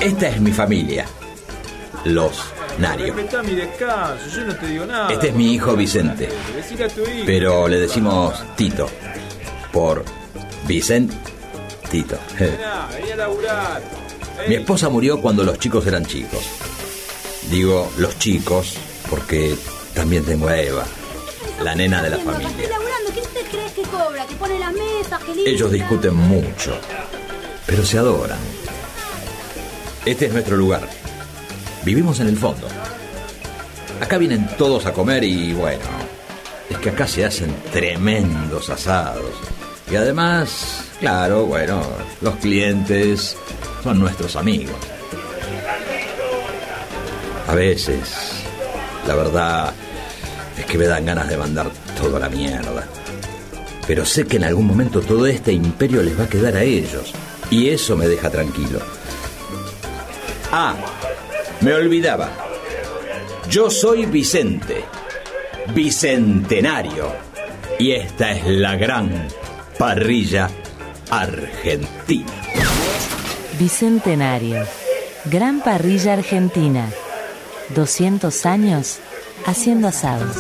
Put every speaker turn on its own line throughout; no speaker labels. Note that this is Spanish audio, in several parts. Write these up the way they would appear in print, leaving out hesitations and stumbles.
Esta es mi familia, los Nario.
Respetá mi descanso, yo no te digo nada.
Este es mi hijo Vicente,
Decile a tu hijo.
pero le decimos Tito, por Vicente Tito.
Vení a laburar.
Mi esposa murió cuando los chicos eran chicos. Digo los chicos porque también tengo a Eva, la nena de la familia.
¿Quién te crees que cobra? ¿Que pone las mesas? ¿Que limpia?
Ellos discuten mucho, pero se adoran. Este es nuestro lugar. Vivimos en el fondo. Acá vienen todos a comer y bueno, es que acá se hacen tremendos asados. Y además, claro, bueno, los clientes son nuestros amigos. A veces, la verdad es que me dan ganas de mandar todo a la mierda. Pero sé que en algún momento todo este imperio les va a quedar a ellos. Y eso me deja tranquilo. Ah, me olvidaba. Yo soy Vicente, bicentenario. Y esta es la gran parrilla argentina.
Bicentenario, gran parrilla argentina. 200 años haciendo asados.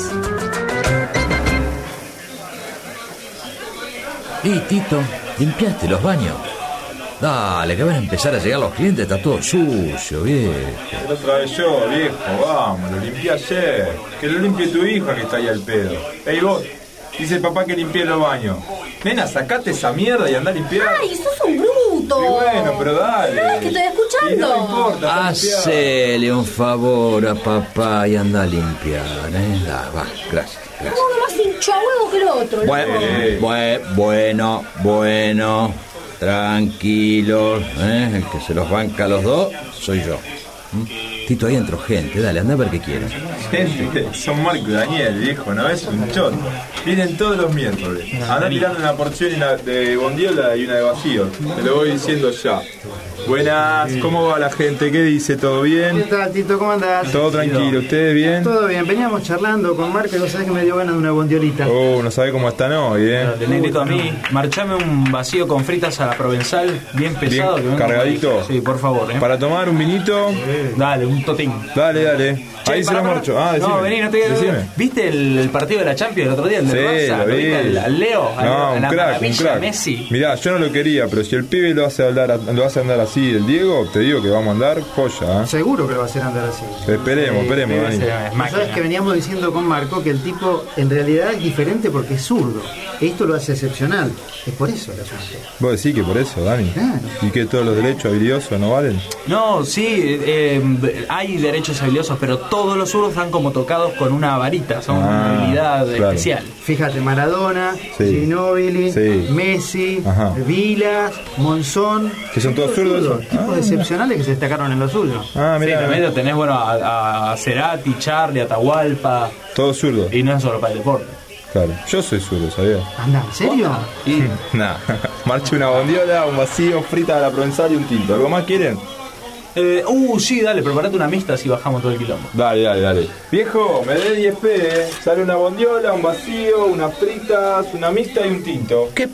Tito, ¿limpiaste los baños? Dale, que van a empezar a llegar los clientes, está todo sucio, viejo.
Pero otra vez yo, viejo, vamos, lo limpié ayer. Que lo limpie tu hija que está ahí al pedo. Ey, vos, dice el papá que limpié los baños. Nena, sacate esa mierda y andá a limpiar.
¡Ay, sos un bruto!
Y bueno, pero dale.
No, es que estoy escuchando.
Y no importa.
Hacele un favor a papá y anda a limpiar, ¿eh? Va, gracias.
Uno más hincha huevo que el otro.
Bueno, tranquilos, ¿eh? El que se los banca a los dos soy yo. Tito, ahí entró gente, dale, anda a ver qué quieren.
Gente, son Marco y Daniel, viejo, ¿no? Es un choto. Vienen todos los miércoles. Andá tirando una porción de bondiola y una de vacío. Te lo voy diciendo ya. Buenas, ¿cómo va la gente? ¿Qué dice? ¿Todo bien?
¿Qué tal, Tito? ¿Cómo andás?
Todo tranquilo, ¿ustedes bien?
Todo bien, veníamos charlando con Marco y vos sabés que me dio ganas de una bondiolita.
No sabe cómo están hoy,
Te negrito a mí, marchame un vacío con fritas a la provenzal, bien pesado.
Bien cargadito.
Sí, por favor.
Para tomar un vinito.
Dale, un totín.
Dale.
Che,
ahí se lo marcho. Decime.
No, vení, no te
Decime.
¿Viste el partido de la Champions el otro día? El del Barça,
lo vi.
¿viste al Leo?
No, un crack.
Messi.
Mirá, yo no lo quería, pero si el pibe lo hace andar así, el Diego, te digo que vamos a andar joya.
Seguro que lo va a hacer andar así.
Esperemos, Dani.
Sabes que veníamos diciendo con Marco que el tipo en realidad es diferente porque es zurdo. Esto lo hace excepcional. Es por eso el asunto.
Vos decís que por eso, Dani.
Claro.
¿Y que todos los derechos habilidosos no valen?
No, sí, hay derechos habilidosos, pero todos los zurdos están como tocados con una varita, son una habilidad especial.
Fíjate, Maradona, Ginóbili, Messi, Vilas, Monzón.
¿Que son todos zurdos?
Tipos excepcionales que se destacaron en lo suyo.
Mirá. Sí, también tenés, a Cerati, Charlie, Atahualpa.
Todos zurdos.
Y no es solo para el deporte.
Claro, yo soy zurdo, ¿sabías?
Anda, ¿en serio?
Nah, marche una bondiola, un vacío, frita de la provenzal y un tinto. ¿Algo más quieren?
Sí, dale, preparate una mixta así bajamos todo el quilombo.
Dale. Viejo, me dé 10 p, Sale una bondiola, un vacío, unas fritas, una mixta y un tinto.
¿Qué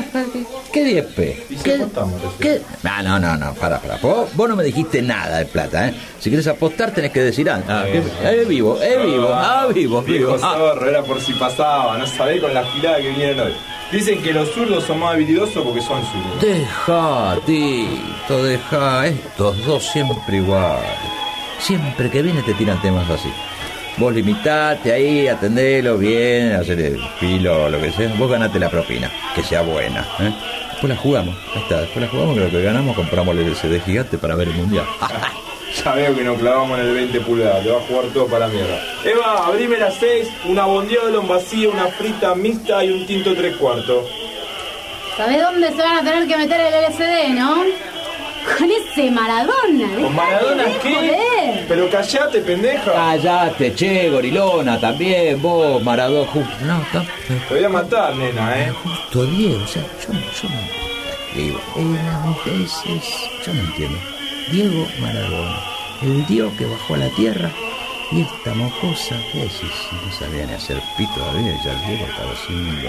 10 p? ¿Qué? No, para. Vos no me dijiste nada de plata, ¿eh? Si quieres apostar tenés que decir antes. Vivo.
Viejo zorro, era por si pasaba, no sabés con la gilada que vinieron hoy. Dicen que los zurdos son más habilidosos porque son zurdos.
Deja, Tito, estos dos siempre igual. Siempre que viene te tiran temas así. Vos limitate ahí, atendelo bien, hacer el filo o lo que sea. Vos ganate la propina, que sea buena, ¿eh? Después la jugamos, ahí está, que lo que ganamos compramos el LCD gigante para ver el mundial.
Ya veo que nos clavamos en el 20 pulgadas, te va a jugar todo para la mierda. Eva, abrime las 6, una bondiola, un vacío, una frita mixta y un tinto 3/4.
¿Sabés dónde se van a tener que meter el LCD, no? Con ese Maradona.
¿Con Maradona qué?
Joder.
Pero callate, pendeja.
Callate, che, gorilona, también, vos, Maradona,
Te voy a matar, nena,
justo Diego, o sea, yo no digo, yo no entiendo. Diego Maradona, el dios que bajó a la tierra, y esta mocosa, ¿qué decís? No sabía ni hacer pito todavía, ya el Diego estaba haciendo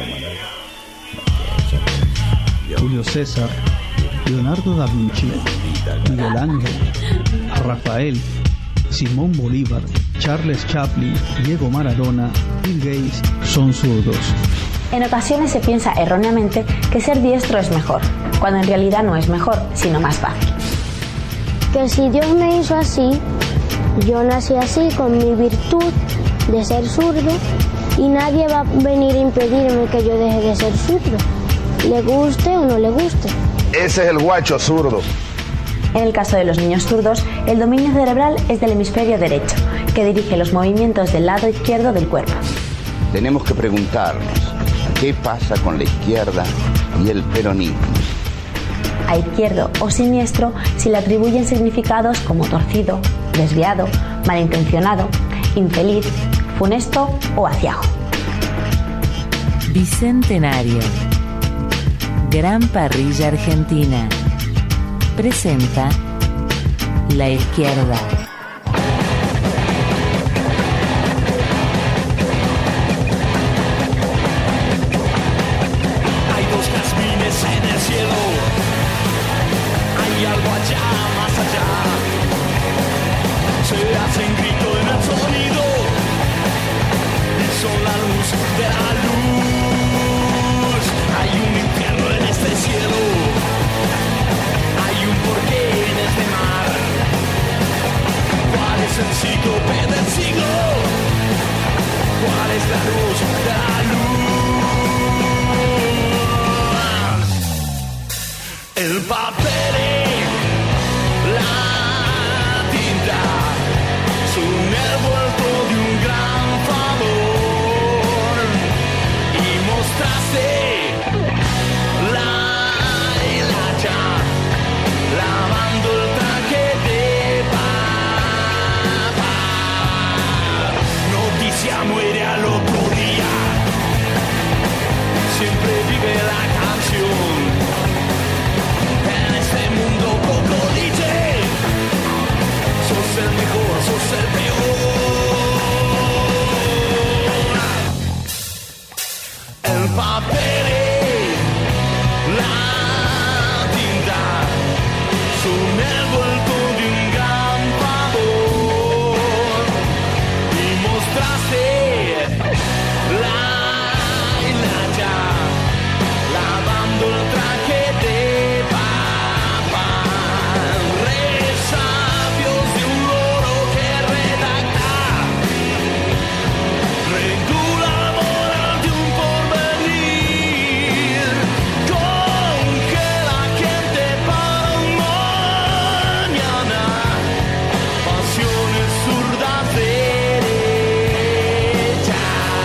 Maradona.
Julio César, Leonardo da Vinci, Miguel Ángel, Rafael, Simón Bolívar, Charles Chaplin, Diego Maradona, Bill Gates son zurdos.
En ocasiones se piensa erróneamente que ser diestro es mejor, cuando en realidad no es mejor, sino más fácil.
Que si Dios me hizo así, yo nací así con mi virtud de ser zurdo y nadie va a venir a impedirme que yo deje de ser zurdo, le guste o no le guste.
Ese es el guacho zurdo.
En el caso de los niños zurdos, el dominio cerebral es del hemisferio derecho, que dirige los movimientos del lado izquierdo del cuerpo.
Tenemos que preguntarnos, ¿qué pasa con la izquierda y el peronismo?
A izquierdo o siniestro se le atribuyen significados como torcido, desviado, malintencionado, infeliz, funesto o aciago.
Bicentenario. Gran Parrilla Argentina presenta La Izquierda.
Hay dos jazmines en el cielo, hay algo allá, más allá. Se hacen grito en el sonido y son la luz de la luz. Hay un infierno en este cielo, hay un porqué en este mar. ¿Cuál es el cíclope del siglo? ¿Cuál es la luz de la luz? El papel, la tinta, son el vuelto de un gran favor y mostraste la hilacha lavando el traje de papá. Noticia muere al otro día, siempre vive la canción. En este mundo poco dice, sos el mejor, sos el peor. El papel, la tinta, son el vuelto de un gran favor y mostraste la hilacha lavando el traje de papá. Resabios de un loro que redacta, regula la moral de un porvenir, congela gente para un mañana, pasiones zurdas derechas.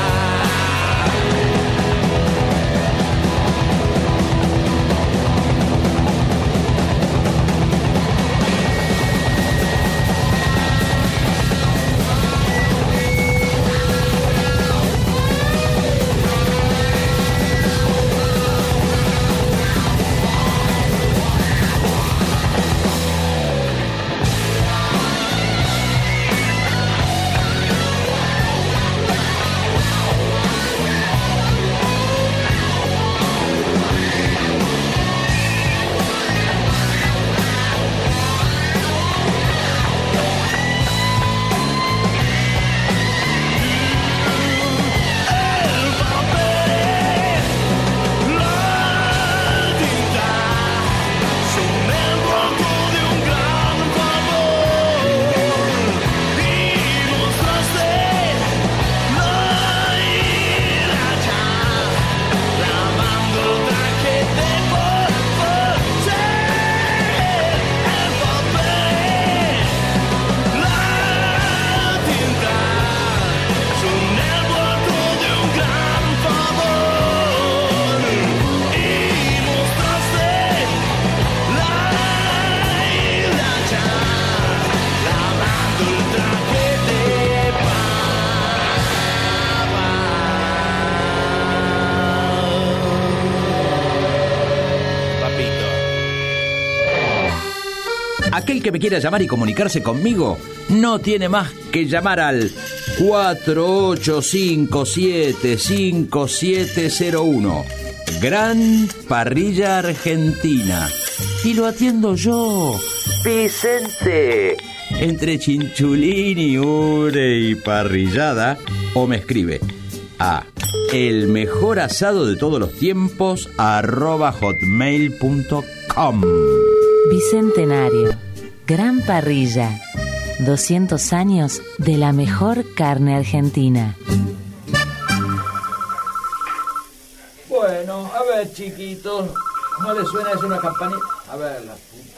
Aquel que me quiera llamar y comunicarse conmigo no tiene más que llamar al 4857-5701. Gran Parrilla Argentina. Y lo atiendo yo, Vicente, entre chinchulín y ure y parrillada, o me escribe a elmejorasado de todos los tiempos @hotmail.com.
Bicentenario. Gran Parrilla. 200 años de la mejor carne argentina.
Bueno, a ver, chiquitos. ¿No le suena eso una campanita? A ver, la puta.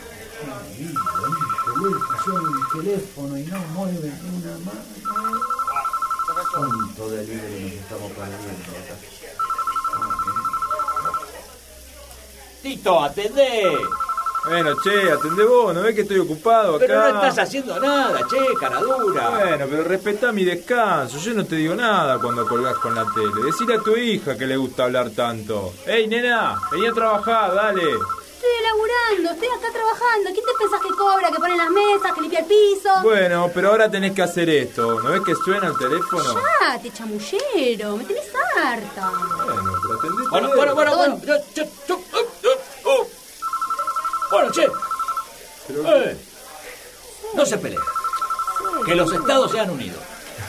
El teléfono y no mueven una mano. ¿Cuánto delivery nos estamos perdiendo acá? Tito, atendé.
Bueno, che, atendé vos, ¿no ves que estoy ocupado acá?
Pero no estás haciendo nada, che, caradura.
Bueno, pero respetá mi descanso. Yo no te digo nada cuando colgás con la tele. Decile a tu hija que le gusta hablar tanto. ¡Ey, nena! Vení a trabajar, dale.
Estoy laburando, estoy acá trabajando. ¿Quién te pensás que cobra, que pone las mesas, que limpia el piso?
Bueno, pero ahora tenés que hacer esto. ¿No ves que suena el teléfono?
Ya, te chamullero, me tenés harta.
Bueno, pero atendé.
Bueno. Bueno, che. No se peleen. Que los estados sean unidos.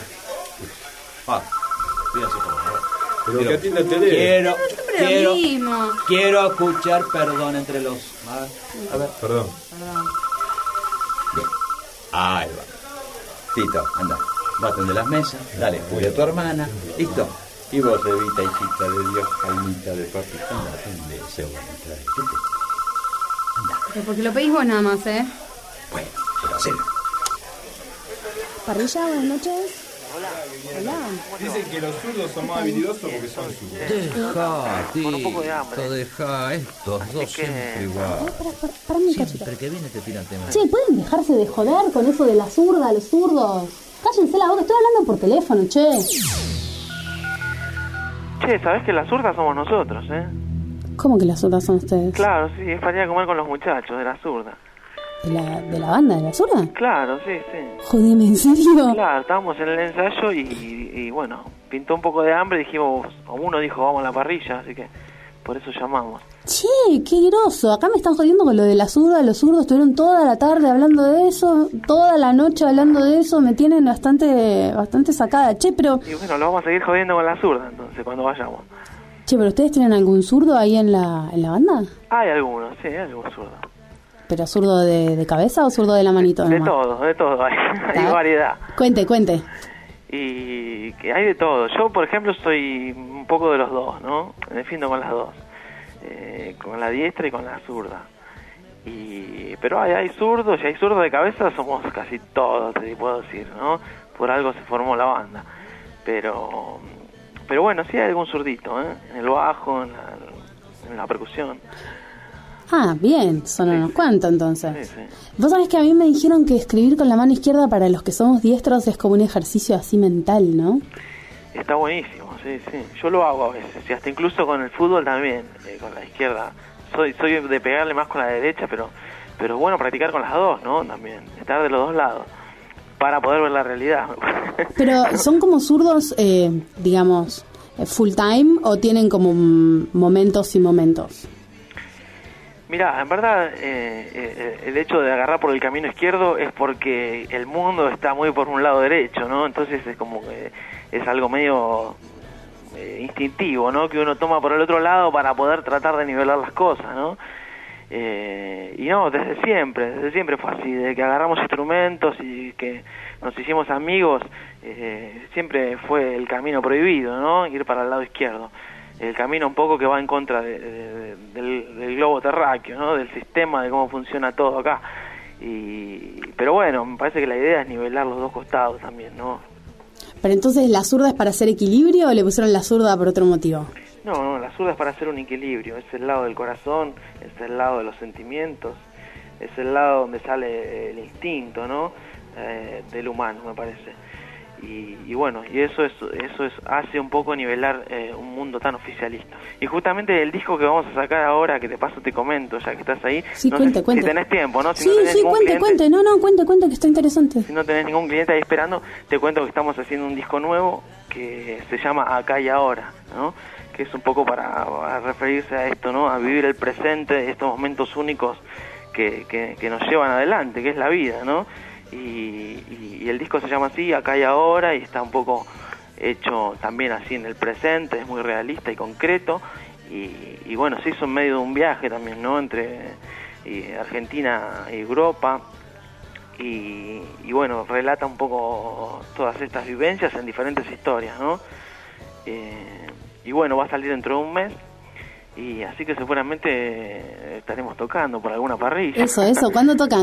Fíjense cómo.
Pero que atienda el teléfono.
Quiero escuchar perdón entre los... A ver.
Perdón.
Bien. Ahí va. Tito, anda. Va a atender las mesas. Dale, voy a tu hermana. Listo. Y vos, Evita, hijita de Dios, almita de papi. Anda, atende ese buen traje.
Pero porque lo pedís vos nada más,
Bueno, pero hacelo.
Parrilla, buenas noches. Hola.
Dicen que los zurdos son más habilidosos porque son zurdos.
Deja estos dos siempre igual.
Para mi cachito.
Siempre que viene te tiran temas.
Che, ¿pueden dejarse de joder con eso de la zurda, los zurdos? Cállense la boca, estoy hablando por teléfono, che.
Che, ¿sabés que las zurdas somos nosotros,
¿Cómo que las zurdas son ustedes?
Claro, sí, es para ir a comer con los muchachos de la zurda.
¿De la banda de la zurda?
Claro, sí.
Jodeme, ¿en serio?
Claro, estábamos en el ensayo y bueno, pintó un poco de hambre y dijimos, o uno dijo vamos a la parrilla, así que por eso llamamos.
Che, qué groso, acá me están jodiendo con lo de la zurda, los zurdos estuvieron toda la tarde hablando de eso, toda la noche hablando de eso, me tienen bastante sacada, che, pero...
Y bueno, lo vamos a seguir jodiendo con la zurda entonces, cuando vayamos.
Che, ¿pero ustedes tienen algún zurdo ahí en la banda?
Hay algunos, sí, hay algún zurdo.
¿Pero zurdo de cabeza o zurdo de la manito?
De todo, hay variedad.
Cuente.
Y que hay de todo. Yo, por ejemplo, soy un poco de los dos, ¿no? Me defiendo con las dos. Con la diestra y con la zurda. Pero hay zurdos, y hay zurdos de cabeza, somos casi todos, te puedo decir, ¿no? Por algo se formó la banda. Pero bueno, sí hay algún zurdito, en el bajo, en la percusión.
Ah, bien, son unos cuantos entonces.
Sí.
Vos sabés que a mí me dijeron que escribir con la mano izquierda para los que somos diestros es como un ejercicio así mental, ¿no?
Está buenísimo, sí. Yo lo hago a veces, y hasta incluso con el fútbol también, con la izquierda. Soy de pegarle más con la derecha, pero bueno practicar con las dos, ¿no? También, estar de los dos lados, para poder ver la realidad.
Pero, ¿son como zurdos, digamos, full time o tienen como momentos y momentos?
Mirá, en verdad, el hecho de agarrar por el camino izquierdo es porque el mundo está muy por un lado derecho, ¿no? Entonces es como que es algo medio instintivo, ¿no? Que uno toma por el otro lado para poder tratar de nivelar las cosas, ¿no? Y no, desde siempre fue así, desde que agarramos instrumentos y que nos hicimos amigos, siempre fue el camino prohibido, ¿no? Ir para el lado izquierdo. El camino un poco que va en contra del globo terráqueo, ¿no? Del sistema, de cómo funciona todo acá. Pero bueno, me parece que la idea es nivelar los dos costados también, ¿no?
Pero entonces, ¿la zurda es para hacer equilibrio o le pusieron la zurda por otro motivo?
No, la zurda es para hacer un equilibrio. Es el lado del corazón, es el lado de los sentimientos, es el lado donde sale el instinto, ¿no? Del humano, me parece. Y bueno, y eso hace un poco nivelar un mundo tan oficialista. Y justamente el disco que vamos a sacar ahora, que de paso te comento, ya que estás ahí,
sí,
no
cuente.
Si tenés tiempo, ¿no?
Sí, cuente. Cuente, que está interesante.
Si no tenés ningún cliente ahí esperando, te cuento que estamos haciendo un disco nuevo que se llama Acá y Ahora, ¿no? Que es un poco para referirse a esto, ¿no? A vivir el presente, estos momentos únicos que nos llevan adelante, que es la vida, ¿no? y el disco se llama así, Acá y Ahora, y está un poco hecho también así en el presente, es muy realista y concreto, y bueno, se hizo en medio de un viaje también, ¿no? Entre Argentina y Europa, y bueno, relata un poco todas estas vivencias en diferentes historias, ¿no? Y bueno, va a salir dentro de un mes, y así que seguramente estaremos tocando por alguna parrilla.
Eso, ¿cuándo tocan?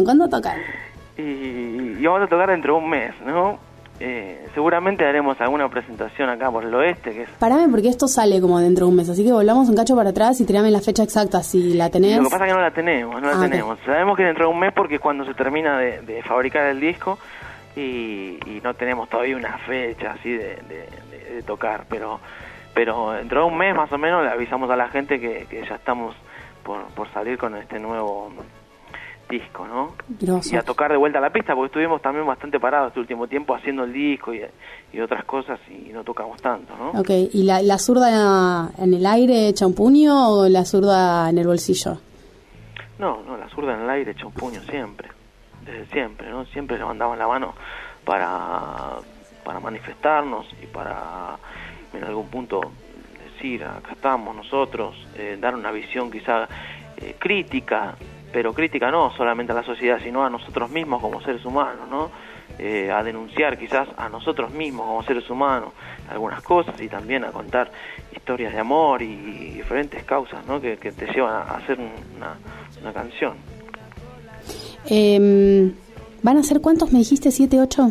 Y vamos a tocar dentro de un mes, ¿no? Seguramente haremos alguna presentación acá por el oeste, que es...
Parame, porque esto sale como dentro de un mes, así que volvamos un cacho para atrás y tirame la fecha exacta, si la tenés.
Lo que pasa es que no la tenemos. Okay. Sabemos que dentro de un mes porque es cuando se termina de fabricar el disco, y no tenemos todavía una fecha así de tocar, pero dentro de un mes más o menos le avisamos a la gente que ya estamos por salir con este nuevo disco, ¿no?
Grosso.
Y a tocar de vuelta a la pista, porque estuvimos también bastante parados este último tiempo haciendo el disco y otras cosas, y no tocamos tanto, ¿no?
Ok, ¿y la zurda en el aire echa un puño o la zurda en el bolsillo?
No, la zurda en el aire echa un puño siempre, desde siempre, ¿no? Siempre levantaban la mano para manifestarnos y para en algún punto decir, acá estamos nosotros, dar una visión quizá crítica, pero crítica no solamente a la sociedad, sino a nosotros mismos como seres humanos, ¿no? A denunciar quizás a nosotros mismos como seres humanos algunas cosas, y también a contar historias de amor y diferentes causas, ¿no? que te llevan a hacer una canción.
¿Van a ser cuántos me dijiste? ¿7, 8?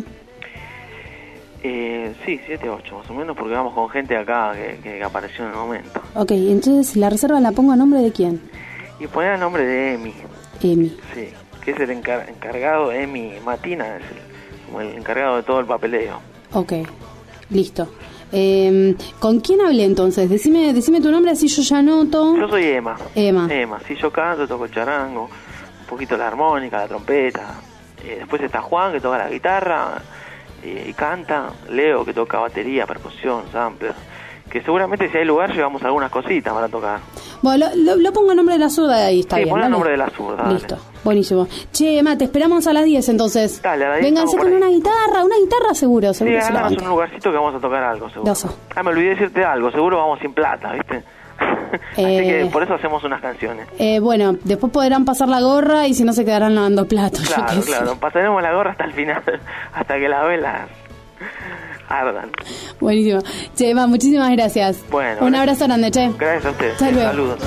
Sí, 7, 8 más o menos, porque vamos con gente acá que apareció en el momento.
Ok, entonces la reserva la pongo a nombre de quién.
Y poner el nombre de Emi.
Emi.
Sí, que es el encargado, Emi Matina, es como el encargado de todo el papeleo.
Ok, listo. ¿Con quién hablé entonces? Decime tu nombre, así yo ya anoto.
Yo soy Emma.
Emma,
sí, yo canto, toco el charango, un poquito la armónica, la trompeta. Después está Juan, que toca la guitarra y canta. Leo, que toca batería, percusión, sampler. Que seguramente si hay lugar llevamos algunas cositas para tocar.
Bueno, lo pongo a nombre de la zurda de ahí, está bien.
Sí, pon el nombre de la zurda.
Listo, buenísimo. Che, Emma, te esperamos a las 10 entonces.
Dale, a las 10.
Vénganse con una guitarra seguro.
Sí, ganamos un lugarcito que vamos a tocar algo, seguro. Me olvidé decirte algo, seguro vamos sin plata, ¿viste? Así que por eso hacemos unas canciones.
Bueno, después podrán pasar la gorra y si no se quedarán lavando platos.
Claro, pasaremos la gorra hasta el final, hasta que las velas ardan.
Buenísimo. Che, Emma, muchísimas gracias.
Bueno,
un abrazo grande, che.
Gracias a ustedes.
Saludos.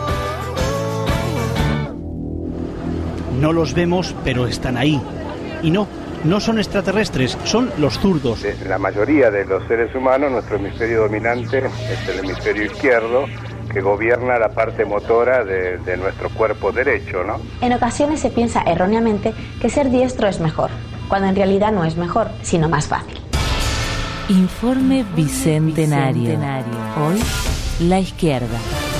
No los vemos, pero están ahí. Y no son extraterrestres, son los zurdos.
La mayoría de los seres humanos, nuestro hemisferio dominante es el hemisferio izquierdo, que gobierna la parte motora de nuestro cuerpo derecho, ¿no?
En ocasiones se piensa erróneamente que ser diestro es mejor, cuando en realidad no es mejor, sino más fácil.
Informe Bicentenario. Hoy, la izquierda.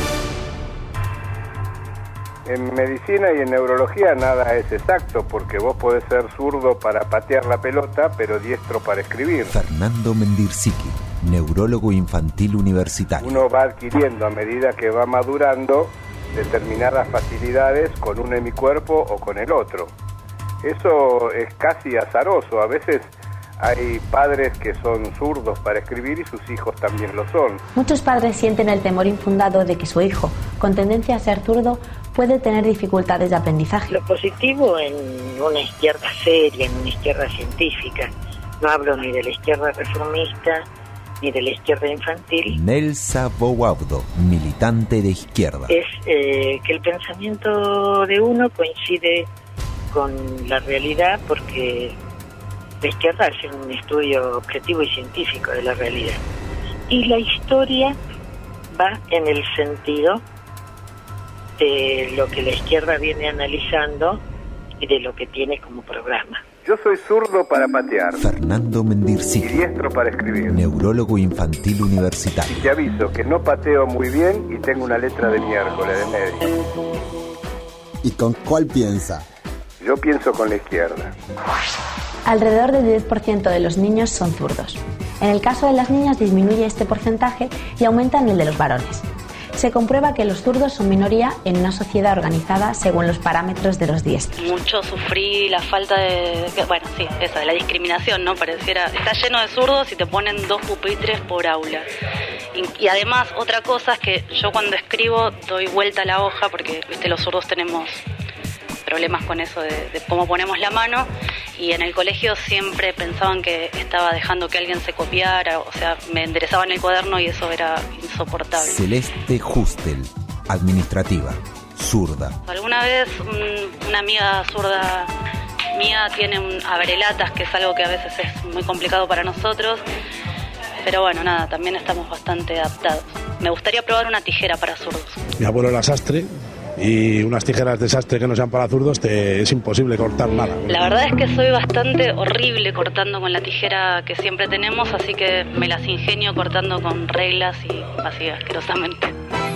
En medicina y en neurología nada es exacto, porque vos podés ser zurdo para patear la pelota, pero diestro para escribir.
Fernando Mendirsiki, neurólogo infantil universitario.
Uno va adquiriendo a medida que va madurando determinadas facilidades con un hemicuerpo o con el otro. Eso es casi azaroso. A veces hay padres que son zurdos para escribir y sus hijos también lo son.
Muchos padres sienten el temor infundado de que su hijo, con tendencia a ser zurdo, puede tener dificultades de aprendizaje.
Lo positivo en una izquierda seria, en una izquierda científica, no hablo ni de la izquierda reformista ni de la izquierda infantil.
Nelsa Bouabdo, militante de izquierda.
Es que el pensamiento de uno coincide con la realidad, porque la izquierda hace un estudio objetivo y científico de la realidad. Y la historia va en el sentido de lo que la izquierda viene analizando y de lo que tiene como programa.
Yo soy zurdo para patear.
Fernando Mendirsiki.
Y diestro para escribir.
Neurólogo infantil universitario.
Y te aviso que no pateo muy bien y tengo una letra de miércoles de medio.
¿Y con cuál piensa?
Yo pienso con la izquierda.
Alrededor del 10% de los niños son zurdos. En el caso de las niñas disminuye este porcentaje y aumenta en el de los varones. se comprueba que los zurdos son minoría en una sociedad organizada según los parámetros de los diestros.
Mucho sufrí la falta de la discriminación, ¿no? Pareciera, está lleno de zurdos y te ponen 2 pupitres por aula. Y además, otra cosa es que yo cuando escribo doy vuelta a la hoja porque, viste, los zurdos tenemos problemas con eso de cómo ponemos la mano, y en el colegio siempre pensaban que estaba dejando que alguien se copiara, o sea, me enderezaban el cuaderno y eso era insoportable.
Celeste Justel, administrativa, zurda.
Alguna vez una amiga zurda mía tiene un abrelatas, que es algo que a veces es muy complicado para nosotros, pero bueno, nada, también estamos bastante adaptados. Me gustaría probar una tijera para zurdos.
Mi abuelo era sastre y unas tijeras de sastre que no sean para zurdos es imposible cortar nada.
La verdad es que soy bastante horrible cortando con la tijera que siempre tenemos, así que me las ingenio cortando con reglas y así asquerosamente.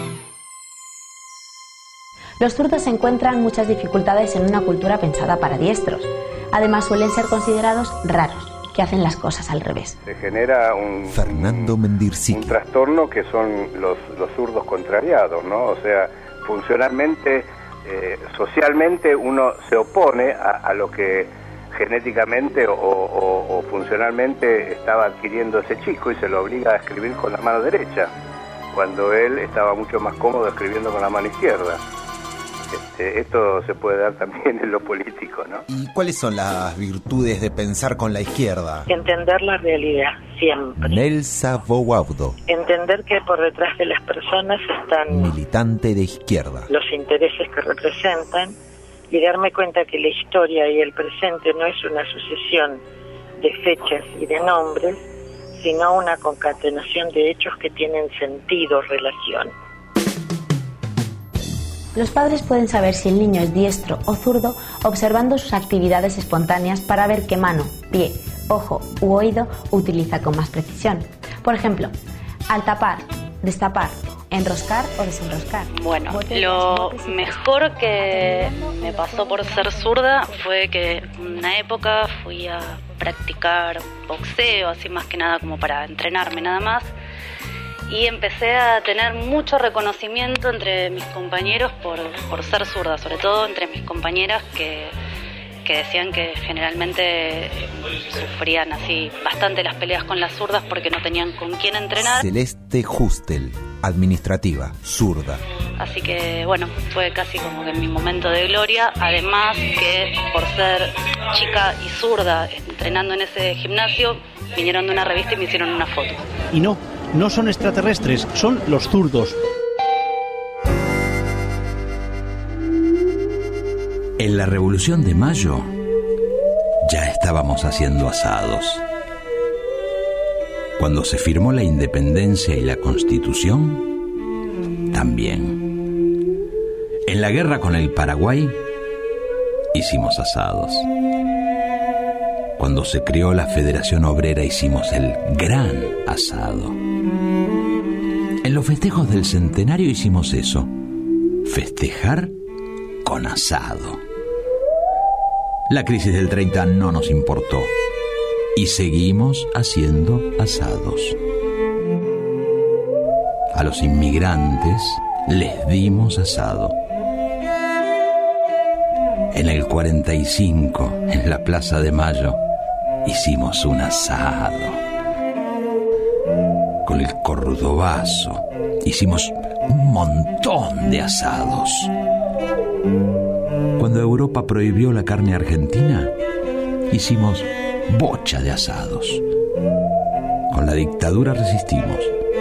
Los zurdos encuentran muchas dificultades en una cultura pensada para diestros. Además, suelen ser considerados raros, que hacen las cosas al revés.
Se genera un trastorno que son los zurdos contrariados, ¿no? O sea, funcionalmente, socialmente uno se opone a lo que genéticamente o funcionalmente estaba adquiriendo ese chico y se lo obliga a escribir con la mano derecha, cuando él estaba mucho más cómodo escribiendo con la mano izquierda. Esto se puede dar también en lo político, ¿no?
¿Y cuáles son las virtudes de pensar con la izquierda?
Entender la realidad, siempre.
Nelsa Bouaudo.
Entender que por detrás de las personas están
militante de izquierda,
los intereses que representan, y darme cuenta que la historia y el presente no es una sucesión de fechas y de nombres, sino una concatenación de hechos que tienen sentido, relación.
Los padres pueden saber si el niño es diestro o zurdo observando sus actividades espontáneas para ver qué mano, pie, ojo u oído utiliza con más precisión. Por ejemplo, al tapar, destapar, enroscar o desenroscar.
Bueno, lo mejor que me pasó por ser zurda fue que en una época fui a practicar boxeo, así más que nada como para entrenarme nada más. Y empecé a tener mucho reconocimiento entre mis compañeros por ser zurda, sobre todo entre mis compañeras que decían que generalmente sufrían así bastante las peleas con las zurdas porque no tenían con quién entrenar.
Celeste Justel, administrativa, zurda.
Así que bueno, fue casi como que mi momento de gloria, además que por ser chica y zurda entrenando en ese gimnasio, vinieron de una revista y me hicieron una foto.
Y no son extraterrestres, son los zurdos.
En la Revolución de Mayo ya estábamos haciendo asados. Cuando se firmó la independencia y la Constitución, también. En la guerra con el Paraguay, hicimos asados. Cuando se creó la Federación Obrera, hicimos el gran asado. En los festejos del centenario hicimos eso, festejar con asado. La crisis del 30 no nos importó y seguimos haciendo asados. A los inmigrantes les dimos asado. En el 45, en la Plaza de Mayo, hicimos un asado. Con el Cordobazo hicimos un montón de asados. Cuando Europa prohibió la carne argentina, hicimos bocha de asados. Con la dictadura resistimos,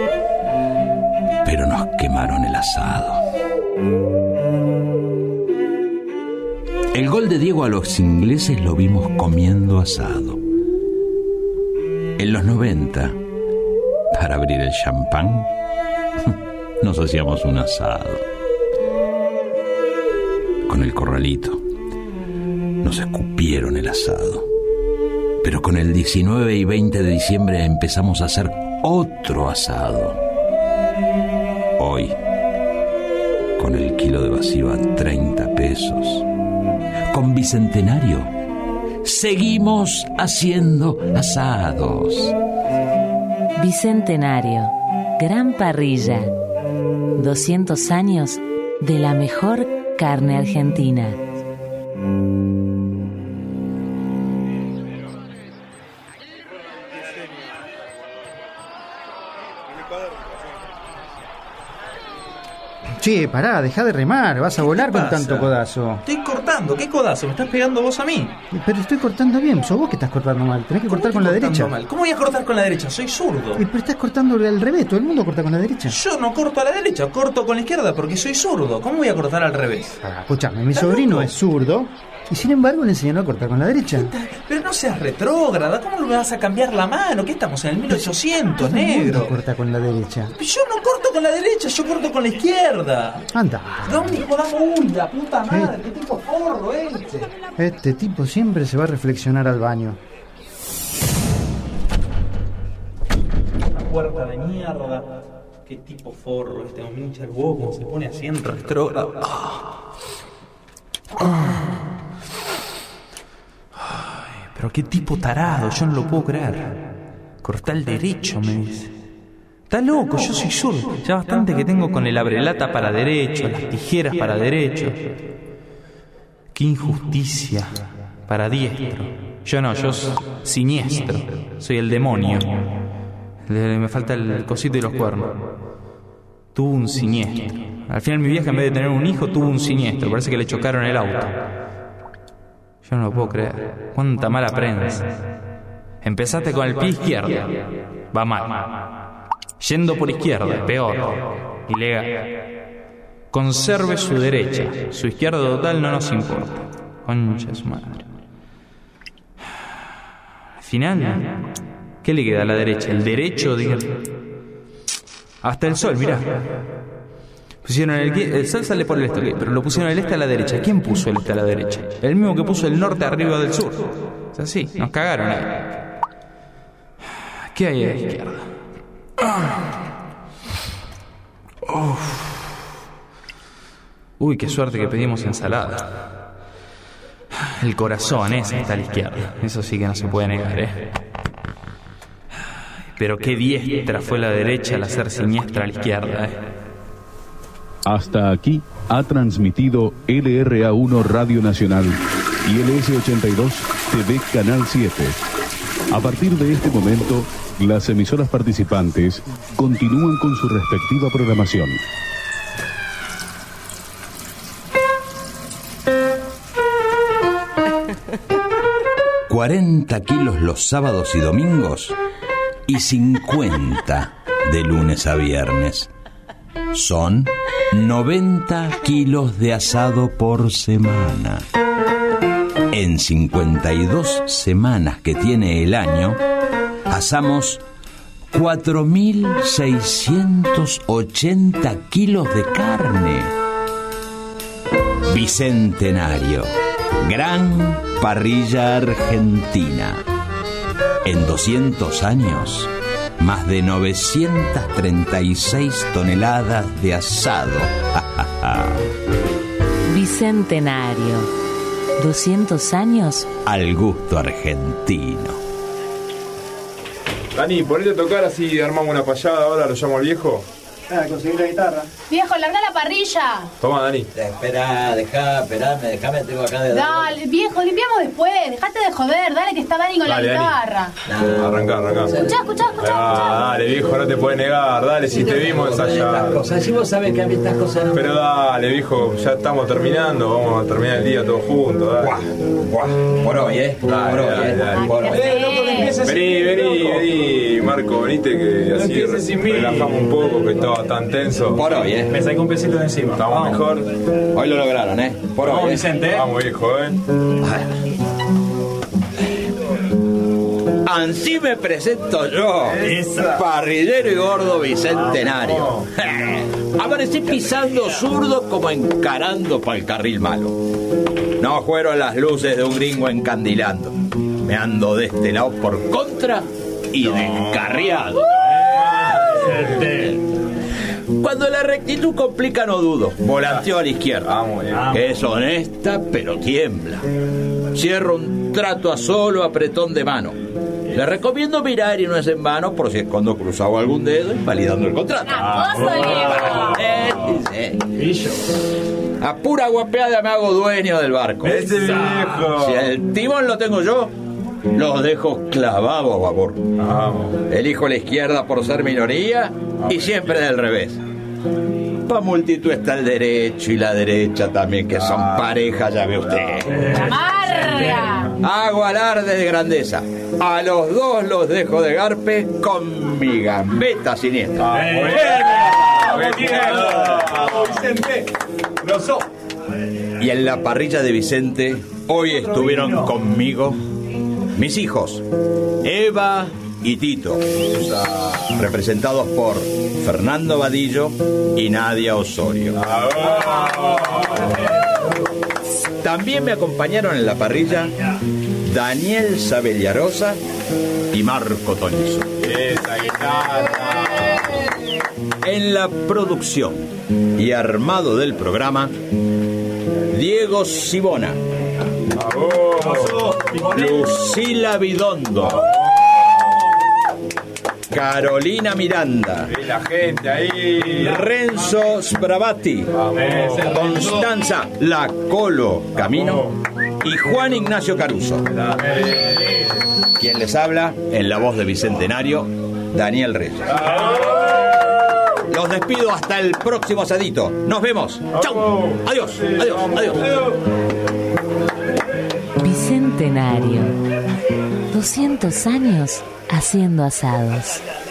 pero nos quemaron el asado. El gol de Diego a los ingleses lo vimos comiendo asado. En los 90, para abrir el champán, nos hacíamos un asado. Con el corralito, nos escupieron el asado. Pero con el 19 y 20 de diciembre empezamos a hacer otro asado. Hoy, con el kilo de vacío a 30 pesos, con Bicentenario, seguimos haciendo asados.
Bicentenario, gran parrilla. 200 años de la mejor carne argentina.
Che, pará, dejá de remar, vas a volar con
pasa?
tanto codazo.
Estoy cortando, ¿qué codazo? Me estás pegando vos a mí.
Pero estoy cortando bien, sos vos que estás cortando mal, tenés que cortar con la derecha.
Mal? ¿Cómo voy a cortar con la derecha? Soy zurdo.
Pero estás cortando al revés, todo el mundo corta con la derecha.
Yo no corto a la derecha, corto con la izquierda porque soy zurdo. ¿Cómo voy a cortar al revés?
Escuchame, mi sobrino es zurdo y sin embargo le enseñaron a cortar con la derecha.
Pero no seas retrógrada, ¿cómo me vas a cambiar la mano? ¿Qué estamos en el 1800, negro?
Corta con la derecha.
Yo no corto con la derecha, yo corto con la izquierda.
Anda.
No me jodas, uy, la puta madre, qué tipo forro este.
Este tipo siempre se va a reflexionar al baño.
Una puerta de mierda. Qué tipo forro este, me hincha el huevo como se pone así en retrógrado. Pero qué tipo tarado, yo no lo puedo creer. Cortá el derecho, me dice. Está loco, yo soy zurdo. Ya bastante que tengo con el abrelata para derecho, las tijeras para derecho. Qué injusticia para diestro. Yo no, yo soy siniestro. Soy el demonio. Me falta el cosito y los cuernos. Tuvo un siniestro. Al final mi vieja, en vez de tener un hijo, tuvo un siniestro. Parece que le chocaron el auto. Yo no lo puedo creer. Cuánta mala prensa. Empezaste con el pie izquierdo. Va mal. Yendo por izquierda, peor. Ilegal. Conserve su derecha. Su izquierda total no nos importa. Concha de su madre. Al final, ¿qué le queda a la derecha? El derecho, hasta el sol, mirá. Pusieron el sol sale por el este, pero lo pusieron el este a la derecha. ¿Quién puso el este a la derecha? El mismo que puso el norte arriba del sur. Es así, nos cagaron ahí. ¿Qué hay a la izquierda? Uy, qué suerte que pedimos ensalada. El corazón, ese está a la izquierda. Eso sí que no se puede negar, Pero qué diestra fue la derecha al hacer siniestra a la izquierda,
Hasta aquí ha transmitido LRA1 Radio Nacional y LS82 TV Canal 7. A partir de este momento, las emisoras participantes continúan con su respectiva programación.
$40 kilos los sábados y domingos y 50 de lunes a viernes. Son 90 kilos de asado por semana. En 52 semanas que tiene el año, asamos 4.680 kilos de carne. Bicentenario, gran parrilla argentina. En 200 años, más de 936 toneladas de asado.
Bicentenario. 200 años
al gusto argentino.
Dani, ponete a tocar así armamos una payada ahora, lo llamo al viejo.
Conseguí la guitarra.
Viejo, larga la parrilla.
Toma, Dani.
Déjame, tengo acá de...
Dale, viejo, limpiamos después. Dejate de joder, dale que está Dani con la guitarra.
Arrancá.
Escuchá.
Dale, viejo, no te puedes negar. Dale, si te vimos ensayar.
Si vos sabés que a mí estas cosas no...
Pero dale, viejo, ya estamos terminando. Vamos a terminar el día todos juntos. Dale.
Por hoy,
Vení, Marco, venite que así relajamos un poco, que estaba tan tenso.
Por hoy,
Me saqué un pesito de encima.
Estamos mejor.
Hoy lo lograron, Por
Vamos,
hoy,
Vicente.
Vamos, viejo,
Así me presento yo, parrillero y gordo bicentenario. Amanecí pisando zurdo como encarando para el carril malo. No fueron las luces de un gringo encandilando. Me ando de este lado por contra y descarriado. Cuando la rectitud complica no dudo. Volanteo a la izquierda. Que es honesta pero tiembla. Cierro un trato a solo apretón de mano. Le recomiendo mirar y no es en vano por si escondo cruzado algún dedo invalidando el contrato. A pura guapeada me hago dueño del barco.
¡Ese viejo!
Si el timón lo tengo yo, los dejo clavados a babor. Elijo la izquierda por ser minoría y siempre del revés. Pa' multitud está el derecho y la derecha también, que son pareja, ya ve usted.
¡Amarga!
Hago alarde de grandeza. A los dos los dejo de garpe con mi gambeta siniestra.
Vicente! ¡Grosso!
Y en la parrilla de Vicente hoy estuvieron conmigo mis hijos, Eva y Tito, representados por Fernando Vadillo y Nadia Osorio. También me acompañaron en la parrilla Daniel Sabellarosa y Marco Tonizo. En la producción y armado del programa, Diego Sibona, Lucila Bidondo, Carolina Miranda,
la gente ahí,
Renzo Sbravati, Constanza La Colo Camino y Juan Ignacio Caruso. Quien les habla, en la voz de Bicentenario, Daniel Reyes. Los despido hasta el próximo asadito. Nos vemos. Chau. Adiós. Adiós. Adiós.
Bicentenario. 200 años haciendo asados.